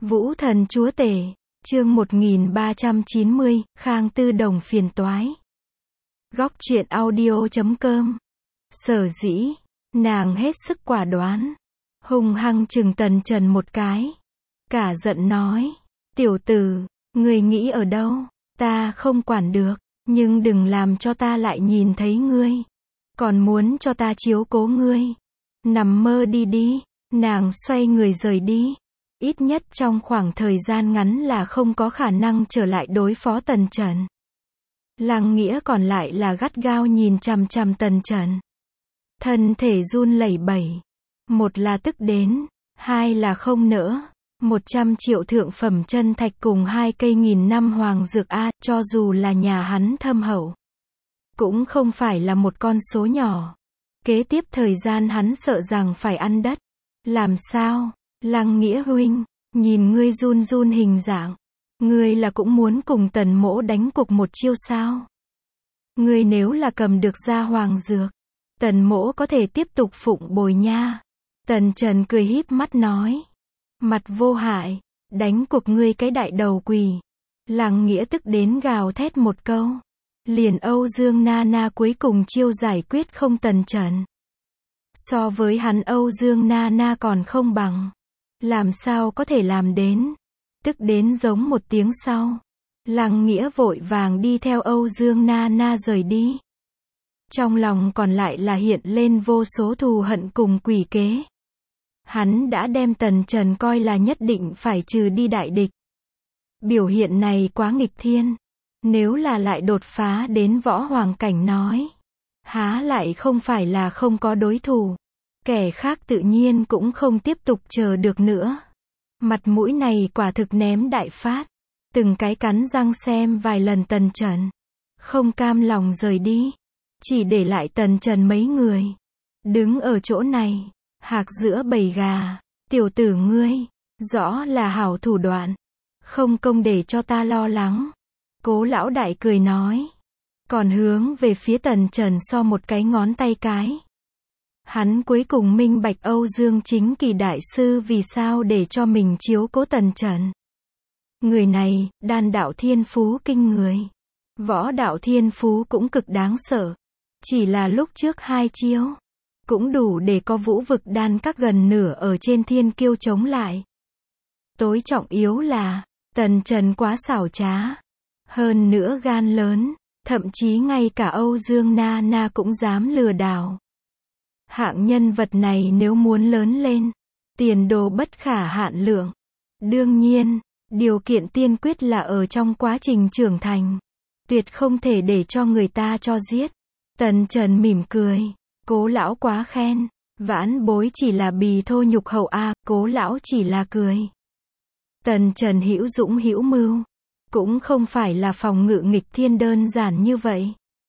Vũ thần chúa tể, chương 1390, Khang Tư Đồng phiền toái. Góc truyện audio.com. Sở dĩ, nàng hết sức quả đoán, hung hăng chừng Tần Trần một cái. Cả giận nói, tiểu tử, người nghĩ ở đâu, ta không quản được, nhưng đừng làm cho ta lại nhìn thấy ngươi. Còn muốn cho ta chiếu cố ngươi. Nằm mơ đi đi, nàng xoay người rời đi. Ít nhất trong khoảng thời gian ngắn là không có khả năng trở lại đối phó Tần Trần. Lăng Nghĩa còn lại là gắt gao nhìn chằm chằm Tần Trần. Thân thể run lẩy bẩy. Một là tức đến, hai là không nỡ. 100 triệu thượng phẩm chân thạch cùng 2 cây 1000 năm hoàng dược A, cho dù là nhà hắn thâm hậu, cũng không phải là một con số nhỏ. Kế tiếp thời gian hắn sợ rằng phải ăn đất. Làm sao? Lăng Nghĩa huynh, nhìn ngươi run run hình dạng, ngươi là cũng muốn cùng Tần mỗ đánh cuộc một chiêu sao? Ngươi nếu là cầm được ra hoàng dược, Tần mỗ có thể tiếp tục phụng bồi nha. Tần Trần cười híp mắt nói, mặt vô hại, đánh cuộc ngươi cái đại đầu quỷ. Lăng Nghĩa tức đến gào thét một câu. Liền Âu Dương Na Na cuối cùng chiêu giải quyết không Tần Trần. So với hắn Âu Dương Na Na còn không bằng. Làm sao có thể làm đến. Tức đến giống một tiếng sau. Lăng Nghĩa vội vàng đi theo Âu Dương Na Na rời đi. Trong lòng còn lại là hiện lên vô số thù hận cùng quỷ kế. Hắn đã đem Tần Trần coi là nhất định phải trừ đi đại địch. Biểu hiện này quá nghịch thiên. Nếu là lại đột phá đến võ hoàng cảnh nói, há lại không phải là không có đối thủ. Kẻ khác tự nhiên cũng không tiếp tục chờ được nữa. Mặt mũi này quả thực ném đại phát. Từng cái cắn răng xem vài lần Tần Trần. Không cam lòng rời đi. Chỉ để lại Tần Trần mấy người. Đứng ở chỗ này, hạc giữa bầy gà. Tiểu tử ngươi, rõ là hảo thủ đoạn. Không công để cho ta lo lắng. Cố lão đại cười nói. Còn hướng về phía Tần Trần so một cái ngón tay cái. Hắn cuối cùng minh bạch Âu Dương Chính Kỳ đại sư vì sao để cho mình chiếu cố Tần Trần. Người này, đan đạo thiên phú kinh người. Võ đạo thiên phú cũng cực đáng sợ. Chỉ là lúc trước 2 chiếu, cũng đủ để có vũ vực đan các gần nửa ở trên thiên kiêu chống lại. Tối trọng yếu là, Tần Trần quá xảo trá. Hơn nữa gan lớn, thậm chí ngay cả Âu Dương Na Na cũng dám lừa đảo. Hạng nhân vật này nếu muốn lớn lên, tiền đồ bất khả hạn lượng. Đương nhiên, điều kiện tiên quyết là ở trong quá trình trưởng thành. Tuyệt không thể để cho người ta cho giết. Tần Trần mỉm cười, cố lão quá khen. Vãn bối chỉ là bì thô nhục hậu a, cố lão chỉ là cười. Tần Trần hữu dũng hữu mưu. Cũng không phải là phòng ngự nghịch thiên đơn giản như vậy.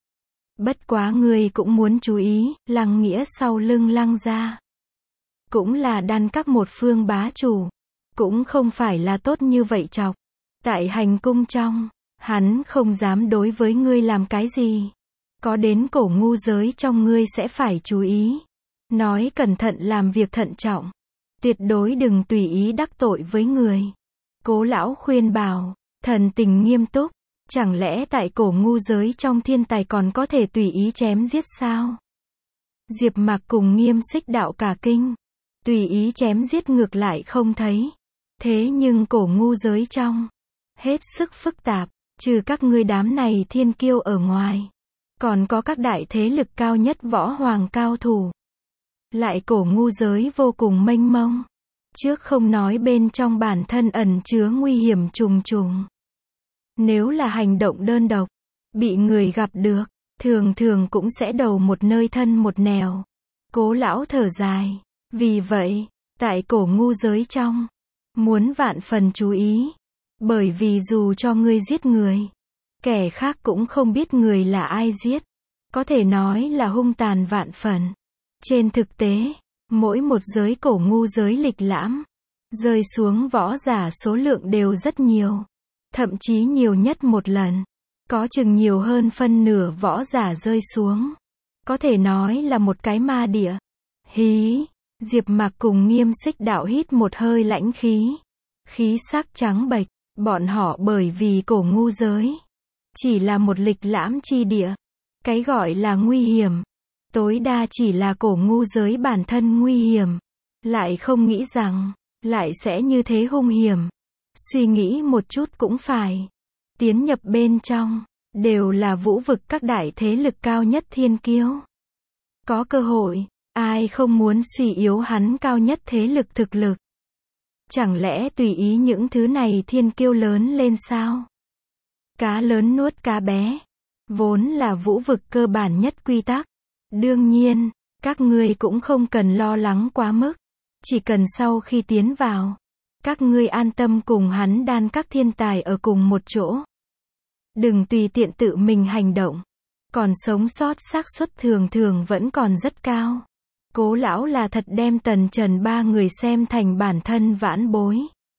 Bất quá ngươi cũng muốn chú ý, Lăng Nghĩa sau lưng Lăng gia. Cũng là đan các một phương bá chủ. Cũng không phải là tốt như vậy chọc. Tại hành cung trong, hắn không dám đối với ngươi làm cái gì. Có đến cổ ngu giới trong ngươi sẽ phải chú ý. Nói cẩn thận làm việc thận trọng. Tuyệt đối đừng tùy ý đắc tội với người. Cố lão khuyên bảo. Thần tình nghiêm túc, chẳng lẽ tại cổ ngu giới trong thiên tài còn có thể tùy ý chém giết sao? Diệp Mạc cùng Nghiêm Xích đạo cả kinh, tùy ý chém giết ngược lại không thấy. Thế nhưng cổ ngu giới trong, hết sức phức tạp, trừ các ngươi đám này thiên kiêu ở ngoài, còn có các đại thế lực cao nhất võ hoàng cao thủ. Lại cổ ngu giới vô cùng mênh mông. Trước không nói bên trong bản thân ẩn chứa nguy hiểm trùng trùng. Nếu là hành động đơn độc, bị người gặp được, thường thường cũng sẽ đầu một nơi thân một nẻo. Cố lão thở dài. Vì vậy, tại cổ ngu giới trong, muốn vạn phần chú ý. Bởi vì dù cho ngươi giết người, kẻ khác cũng không biết người là ai giết. Có thể nói là hung tàn vạn phần. Trên thực tế, mỗi một giới cổ ngu giới lịch lãm, rơi xuống võ giả số lượng đều rất nhiều. Thậm chí nhiều nhất một lần. Có chừng nhiều hơn phân nửa võ giả rơi xuống. Có thể nói là một cái ma địa. Hí, Diệp Mạc cùng Nghiêm Xích đạo hít một hơi lãnh khí. khí sắc trắng bệch, bọn họ bởi vì cổ ngu giới chỉ là một lịch lãm chi địa. Cái gọi là nguy hiểm, tối đa chỉ là cổ ngu giới bản thân nguy hiểm, lại không nghĩ rằng, lại sẽ như thế hung hiểm. Suy nghĩ một chút cũng phải. Tiến nhập bên trong, đều là vũ vực các đại thế lực cao nhất thiên kiêu. Có cơ hội, ai không muốn suy yếu hắn cao nhất thế lực thực lực. Chẳng lẽ tùy ý những thứ này thiên kiêu lớn lên sao? Cá lớn nuốt cá bé, vốn là vũ vực cơ bản nhất quy tắc. Đương nhiên, các ngươi cũng không cần lo lắng quá mức. Chỉ cần sau khi tiến vào, các ngươi an tâm cùng hắn đan các thiên tài ở cùng một chỗ. Đừng tùy tiện tự mình hành động. Còn sống sót xác suất thường thường vẫn còn rất cao. Cố lão là thật đem Tần Trần ba người xem thành bản thân vãn bối.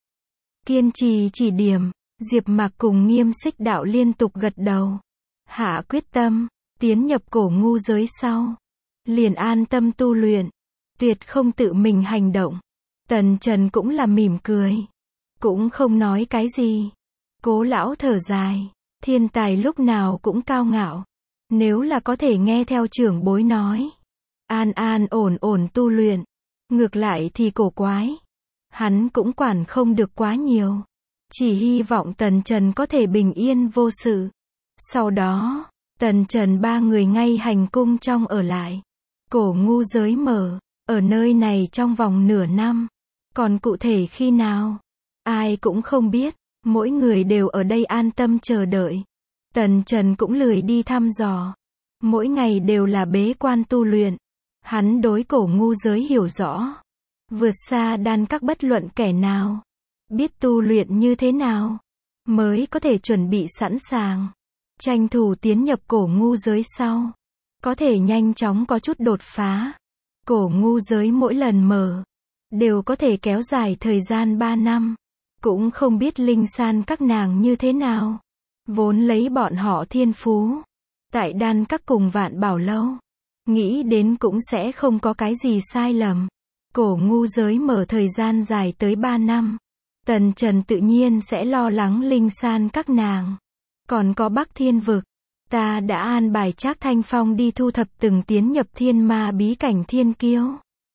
Kiên trì chỉ điểm, Diệp Mạc cùng Nghiêm Xích Đạo liên tục gật đầu. Hạ quyết tâm, tiến nhập cổ ngu giới sau. Liền an tâm tu luyện, tuyệt không tự mình hành động. Tần Trần cũng là mỉm cười. Cũng không nói cái gì. Cố lão thở dài. Thiên tài lúc nào cũng cao ngạo. Nếu là có thể nghe theo trưởng bối nói. An an ổn ổn tu luyện. Ngược lại thì cổ quái. Hắn cũng quản không được quá nhiều. Chỉ hy vọng Tần Trần có thể bình yên vô sự. Sau đó, Tần Trần ba người ngay hành cung trong ở lại. Cổ ngu giới mở, ở nơi này trong vòng nửa năm. Còn cụ thể khi nào? Ai cũng không biết. Mỗi người đều ở đây an tâm chờ đợi. Tần Trần cũng lười đi thăm dò. Mỗi ngày đều là bế quan tu luyện. Hắn đối cổ ngu giới hiểu rõ. Vượt xa đan các bất luận kẻ nào. Biết tu luyện như thế nào, mới có thể chuẩn bị sẵn sàng. Tranh thủ tiến nhập cổ ngu giới sau. Có thể nhanh chóng có chút đột phá. Cổ ngu giới mỗi lần mở, đều có thể kéo dài thời gian 3 năm. Cũng không biết linh san các nàng như thế nào. Vốn lấy bọn họ thiên phú. Tại đan các cùng Vạn Bảo Lâu. Nghĩ đến cũng sẽ không có cái gì sai lầm. Cổ ngu giới mở thời gian dài tới 3 năm. Tần Trần tự nhiên sẽ lo lắng linh san các nàng. Còn có Bắc Thiên Vực. Ta đã an bài Trác Thanh Phong đi thu thập từng tiến nhập thiên ma bí cảnh thiên kiêu.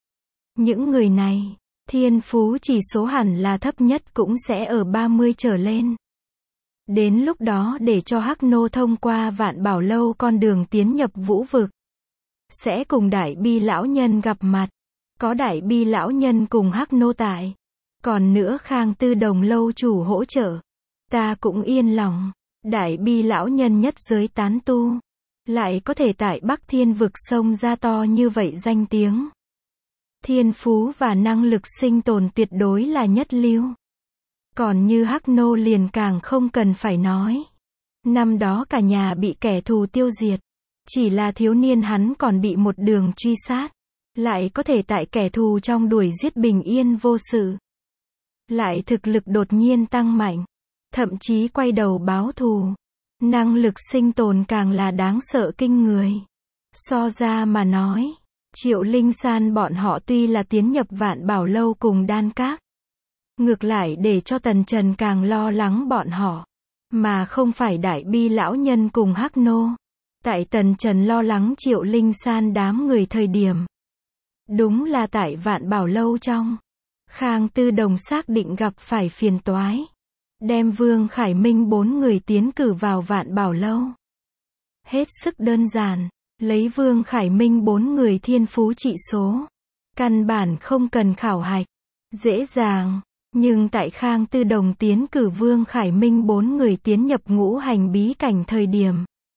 Những người này, thiên phú chỉ số hẳn là thấp nhất cũng sẽ ở 30 trở lên. Đến lúc đó để cho Hắc Nô thông qua Vạn Bảo Lâu con đường tiến nhập vũ vực. Sẽ cùng Đại Bi lão nhân gặp mặt. Có Đại Bi lão nhân cùng Hắc Nô tại. Còn nữa Khang Tư Đồng lâu chủ hỗ trợ. Ta cũng yên lòng. Đại Bi lão nhân nhất giới tán tu. Lại có thể tại Bắc Thiên Vực sông ra to như vậy danh tiếng. Thiên phú và năng lực sinh tồn tuyệt đối là nhất lưu. Còn như Hắc Nô liền càng không cần phải nói. Năm đó cả nhà bị kẻ thù tiêu diệt. Chỉ là thiếu niên hắn còn bị một đường truy sát. Lại có thể tại kẻ thù trong đuổi giết bình yên vô sự. Lại thực lực đột nhiên tăng mạnh. Thậm chí quay đầu báo thù. Năng lực sinh tồn càng là đáng sợ kinh người. So ra mà nói, Triệu Linh San bọn họ tuy là tiến nhập Vạn Bảo Lâu cùng đan các. Ngược lại để cho Tần Trần càng lo lắng bọn họ. Mà không phải Đại Bi lão nhân cùng Hắc Nô. Tại Tần Trần lo lắng Triệu Linh San đám người thời điểm. Đúng là tại Vạn Bảo Lâu trong. Khang Tư Đồng xác định gặp phải phiền toái. Đem Vương Khải Minh 4 người tiến cử vào Vạn Bảo Lâu. Hết sức đơn giản. Lấy Vương Khải Minh 4 người thiên phú trị số. Căn bản không cần khảo hạch. Dễ dàng. Nhưng tại Khang Tư Đồng tiến cử Vương Khải Minh 4 người tiến nhập ngũ hành bí cảnh thời điểm.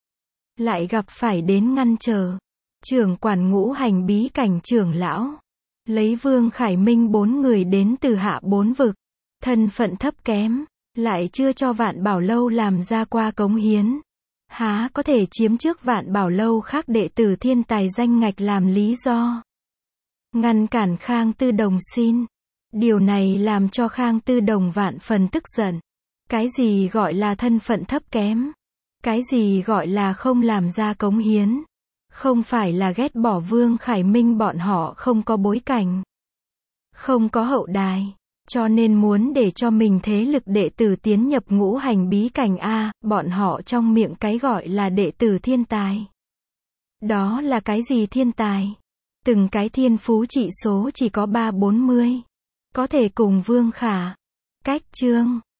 Lại gặp phải đến ngăn trở. Trưởng quản ngũ hành bí cảnh trưởng lão. Lấy Vương Khải Minh 4 người đến từ hạ 4 vực. Thân phận thấp kém. Lại chưa cho Vạn Bảo Lâu làm ra qua cống hiến. Há có thể chiếm trước Vạn Bảo Lâu khác đệ tử thiên tài danh ngạch làm lý do. Ngăn cản Khang Tư Đồng xin. Điều này làm cho Khang Tư Đồng vạn phần tức giận. Cái gì gọi là thân phận thấp kém? Cái gì gọi là không làm ra cống hiến? Không phải là ghét bỏ Vương Khải Minh bọn họ không có bối cảnh. Không có hậu đài. Cho nên muốn để cho mình thế lực đệ tử tiến nhập ngũ hành bí cảnh A, bọn họ trong miệng cái gọi là đệ tử thiên tài. Đó là cái gì thiên tài? Từng cái thiên phú trị số chỉ có 3-40. Có thể cùng Vương Khả, Cách Trương,